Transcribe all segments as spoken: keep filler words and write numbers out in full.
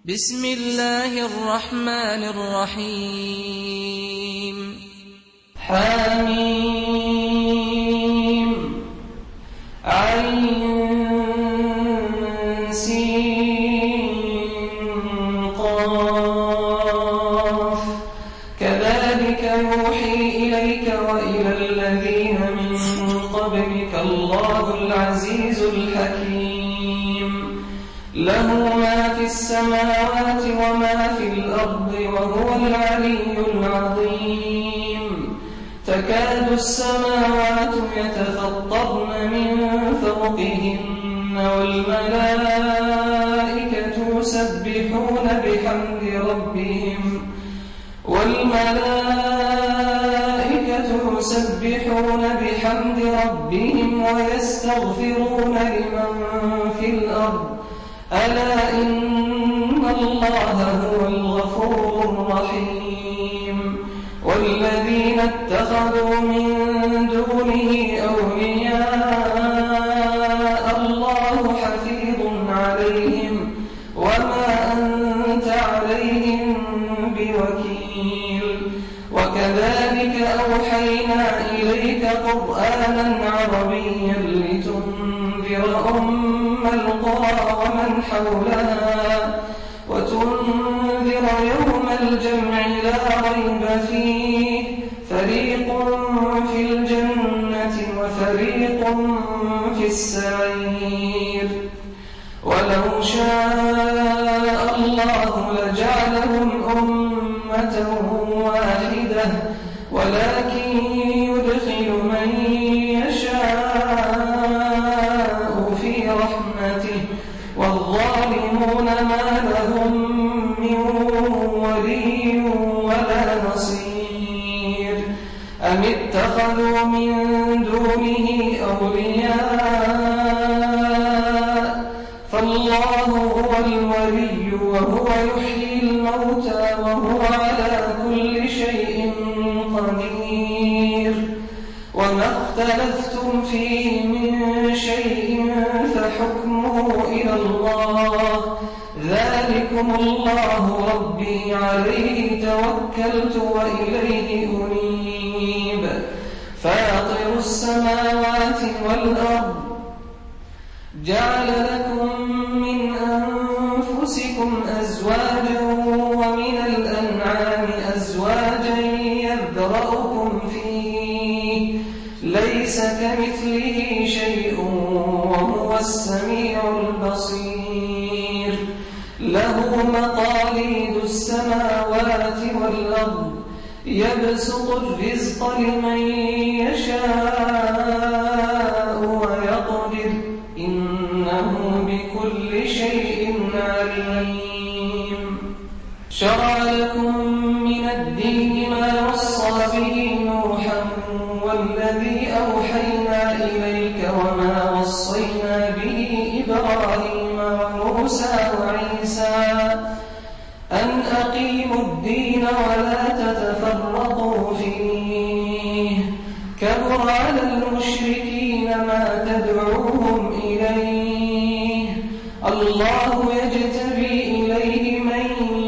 بسم الله الرحمن الرحيم حميم عين سين قاف كذلك يوحي إليك وإلى الذين من قبلك الله العزيز الحكيم له ما في السماوات وما في الأرض وهو العلي العظيم تكاد السماوات يتفطرن من فوقهن والملائكة يسبحون بحمد ربهم والملائكة يسبحون بحمد ربهم ويستغفرون لمن في الأرض ألا إن الله هو الغفور الرحيم والذين اتخذوا من دونه أولياء الله حفيظ عليهم وما أنت عليهم بوكيل وكذلك أوحينا إليك قرآنا عربيا لتنذر أم القرى ومن حولها وتنذر يوم الجمع لا ريب فيه فريق في الجنة وفريق في السعير ولو شاء الله لجعلهم أمة واحدة ولكن يدخل من يشاء في رحمته والظالمون ما لهم من ولي ولا نصير أم اتخذوا من دونه أولياء فالله هو الولي وهو يحيي الموتى وهو على كل شيء قدير وما اختلفتم فيه من شيء فحكمه إلى الله ذلكم الله ربي عليه توكلت وإليه أنيب فاطر السماوات والأرض جعل لكم من أنفسكم أزواجا ومن الأنعام أزواجا يذرأكم فيه ليس كمثله شيء وهو السميع البصير له مقاليد السماوات والأرض يبسط الرزق لمن يشاء ويقدر إنه بكل شيء عليم شرع لكم من الدين ما وصى به نوحا والذي أوحينا إليك وما وصينا به إبراهيم وموسى وعيسى أن أقيموا الدين ولا تتفرقوا فيه كبر على المشركين ما تدعوهم إليه الله يجتبي إليه من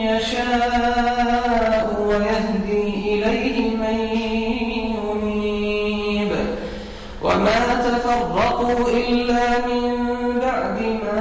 يشاء ويهدي إليه من ينيب وما تفرقوا إلا من بعد ما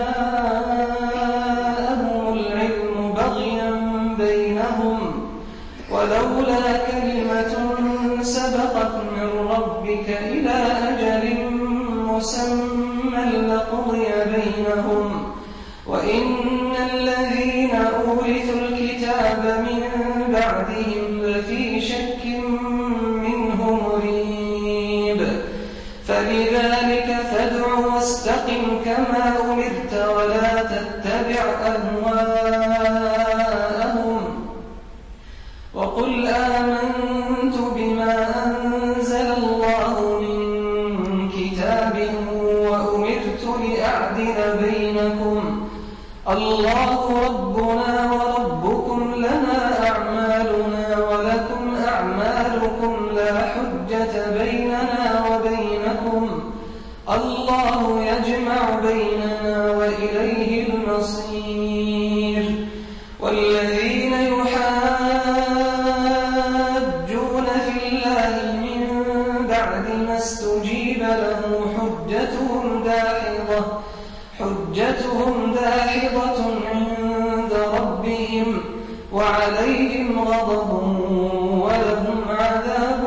جاءهم العلم بغيا بينهم ولولا كلمة سبقت من ربك إلى أجل مسمى لقضي بينهم وإن الذين أورثوا الكتاب من بعدهم لفي شك منه مريب فلذلك فادع واستقم كما أمرت ولا تتبع أهواءهم وقل آمنت بما أنزل الله من كتاب وأمرت لأعدل بينكم الله ربنا وربكم لنا أعمالنا ولكم أعمالكم لا حجة بيننا وبينكم الله يجمع بيننا وإليه المصير وعليهم غضب ولهم عذاب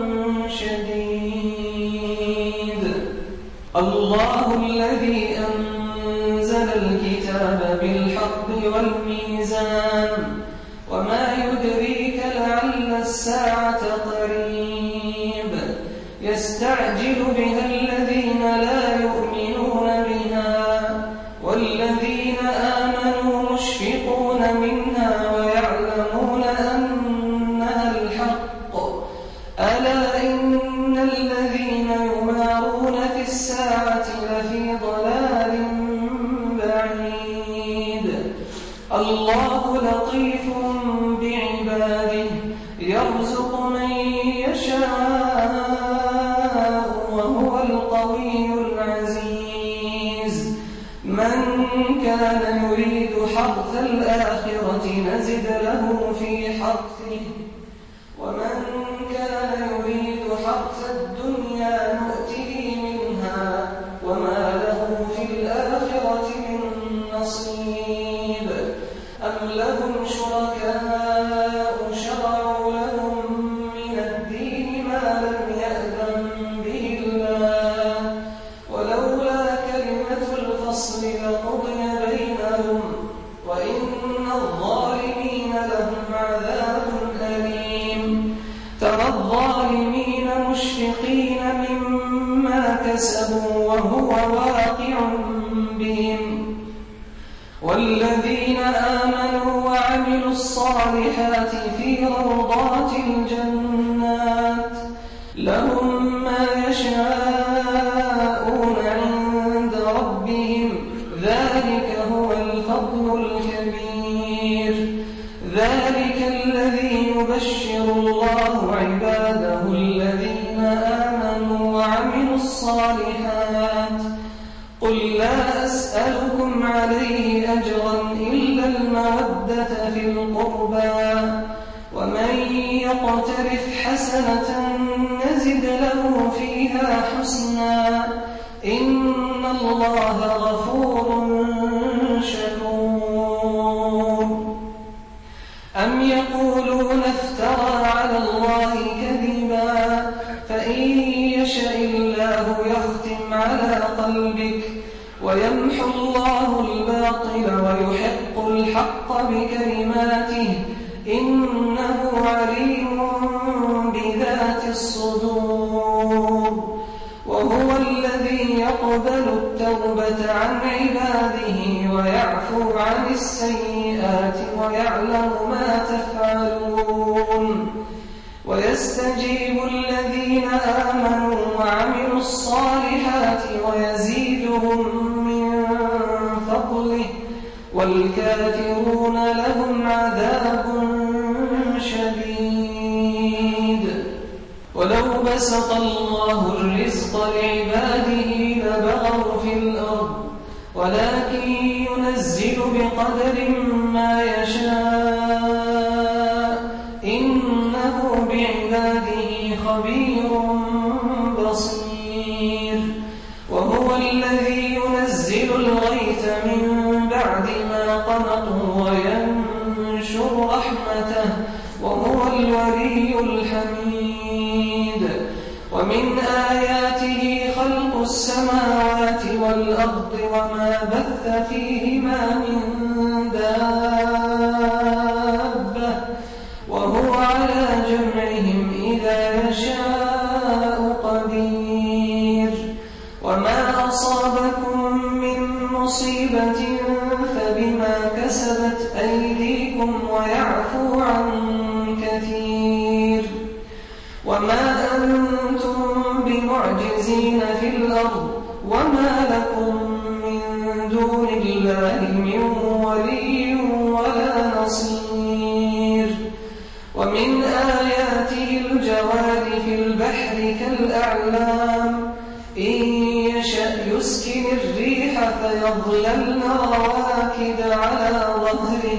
شديد. الله الذي أنزل الكتاب بالحق والميزان وما يدريك لعل الساعة قريب يستعجل بها الذين لا يؤمنون بها والذين آمنوا مشفقون منها ويعلمون أنها الحق ألا إن الذين يمارون في الساعة لفي ضلال بعيد. الله لطيف بعباده يرزق من يشاء وهو القوي العزيز. من كان يريد حرث الآخرة نزد له في حرثه ومن كان يريد حرث الدنيا نؤته منها وما له في الآخرة من نصيب. أم لهم شركاء شرعوا لهم من الدين ما لم يأذن به الله ولولا كلمة الفصل لقضي بينهم وإن الظالمين لهم عذاب أليم. ترى الظالمين مشفقين مما كسبوا وهو واقع بهم والذين آمنوا وعملوا الصالحات في روضات الجنات لهم ما يشاءون عند ربهم ذلك هو الفضل الكبير. ذلك الذي يبشر الله عباده الذين آمنوا وعملوا الصالحات. قل لا أسألكم عليه أجرا إلا المودة في القربى ومن يقترف حسنة نزد له فيها حسنا إن الله غفور شكور. أم يقولون افترى على الله كذبا فإن يشاء الله يختم على قلبك ويمحو الله الباطل ويحق الحق بكلماته إنه عليم بذات الصدور. وهو الذي يقبل التوبة عن عباده ويعفو عن السيئات ويعلم ما تفعلون ويستجيب الذين آمنوا وعملوا الصالحات ويزيدهم من فضله والكافرون لهم عذاب شديد. ولو بسط الله الرزق لعباده لبغوا في الأرض ولكن ينزل بقدر ما يشاء إنه بعباده خبير بصير. وهو الذي ينزل الغيث من بعد ما قنطوا وينشر رحمته وهو الولي الحميد. ومن آياته خلق السماوات والأرض وما بث فيهما من دابة وهو على جمعهم إذا يشاء قدير. وما أصابكم من مصيبة فبما كسبت أيديكم ويعفو عن كثير. وما أنتم بمعجزين في الأرض وما لكم من دون الله من ولي ولا نصير. ومن آياته الجوار في البحر كالأعلام إن يشأ يسكن الريح فيظللن رواكد على ظهره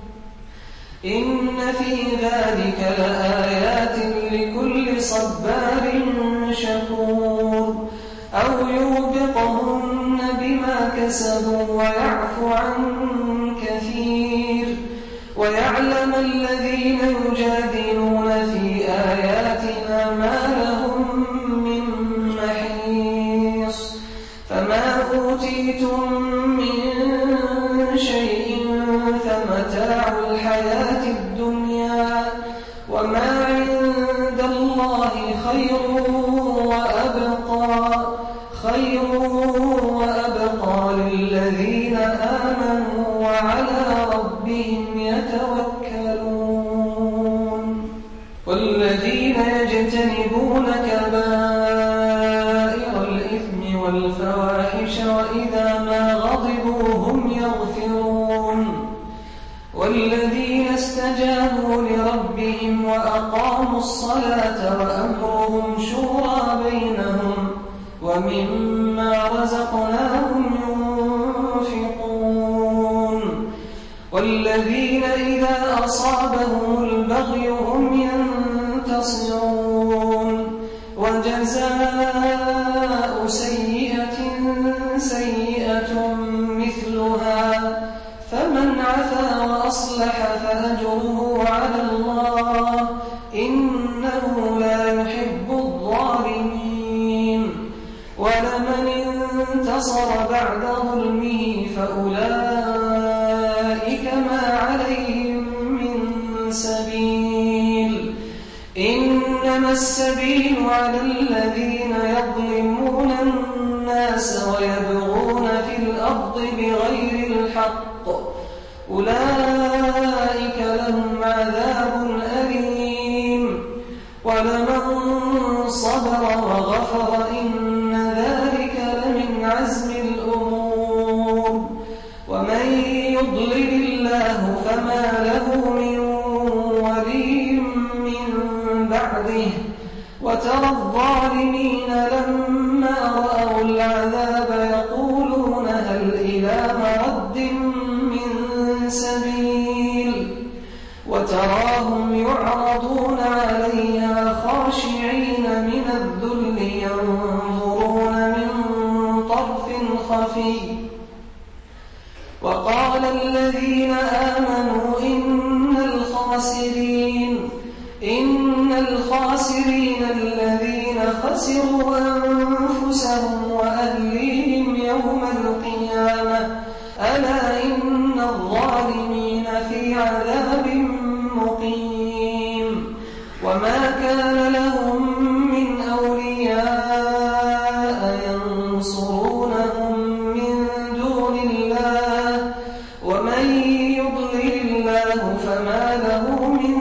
إن في ذلك لآيات لكل صبار شكور. أو يوبقهن بما كسبوا ويعفو عن كثير ويعفو ويعلم الذين يجادلون في آياتنا ما لهم من محيص فما أوتيتم من شيء فمتاع الحياة الدنيا وما عند الله خير وأبقى خير وأبقى للذين آمنوا وعلى ربهم يتوكلون والذين يجتنبون كبائر الإثم والفواحش وإذا ما غضبوا هم يغفرون والذين استجابوا لربهم وأقاموا الصلاة وأمرهم شورى بينهم ومما رزقناهم ينفقون والذين إذا أصابهم البغي هم ينتصرون وجزاء سيئة سيئة مثلها فمن عفا وأصلح فأجره على الله إنه لا يحب الظالمين ولمن انتصر بعد ظلمه فأولئك ما عليهم من سبيل إنما السبيل على الذين يظلمون الناس ويبغون في الأرض بغير الحق أولئك لهم عذاب أليم ولمن صبر وغفر إن ذلك لمن عزم الأمور ومن يضلل الله فما له من ولي من بعده وترى الظالمين لما رأوا العذاب يقولون هل إلى مرد من سبيل وتراهم يعرضون عليها خاشعين من الذل ينظرون من طرف خفي وقال الذين آمنوا إن الخاسرين إن الخاسرين الذين خسروا أنفسهم وأهليهم يوم القيامة ألا إن الظالمين في عذاب مقيم وما كان لهم من أولياء ينصرونهم من دون الله ومن يضلل الله فما له من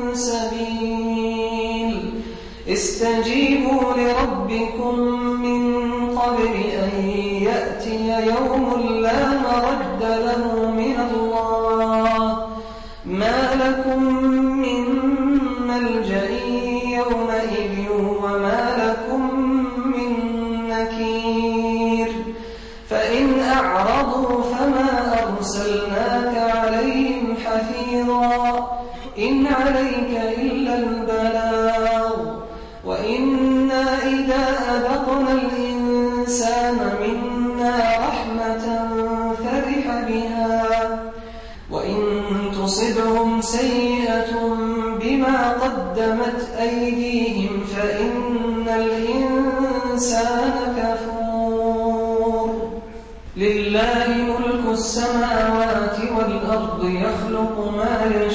سبيل استجيبوا لربكم من قبل أن يأتي يوم لا مرد له من الله ما لكم من ملجأ يومئذ وما لكم من نكير فإن أعرضوا فما أرسلناك عليهم حفيظا إن عليك إلا البلاغ وإنا إذا أذقنا الإنسان منا رحمة فرح بها وإن تصبهم سيئة بما قدمت أيديهم فإن الإنسان كفور لله ملك السماوات والأرض يخلق ما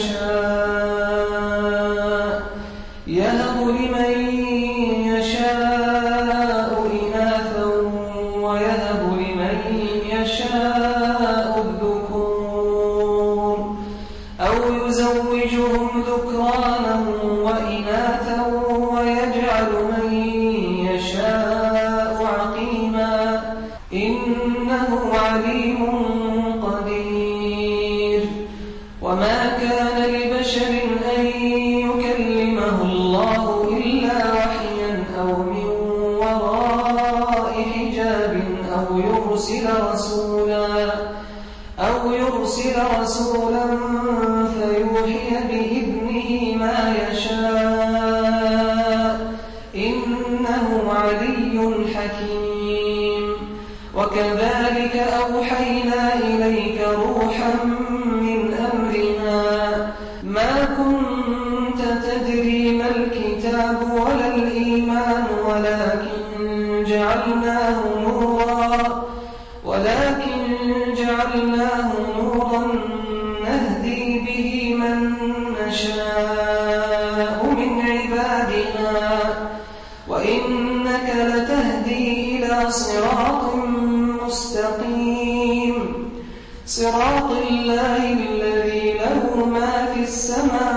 يشاء يهب لمن يشاء إناثا ويهب لمن يشاء الذكور أو يزوجهم ذكرانا وإناثا ويجعل من يشاء عقيما إنه عليم قدير وما كان لبشر أن يكلمه الله إلا وحيا أو من وراء حجاب أو يرسل رسولا أو يرسل رسولا فيوحي بإذنه ما يشاء إنه علي حكيم وكذلك أوحينا إليك روحا من أمرنا صراط الله الذي له ما في السماوات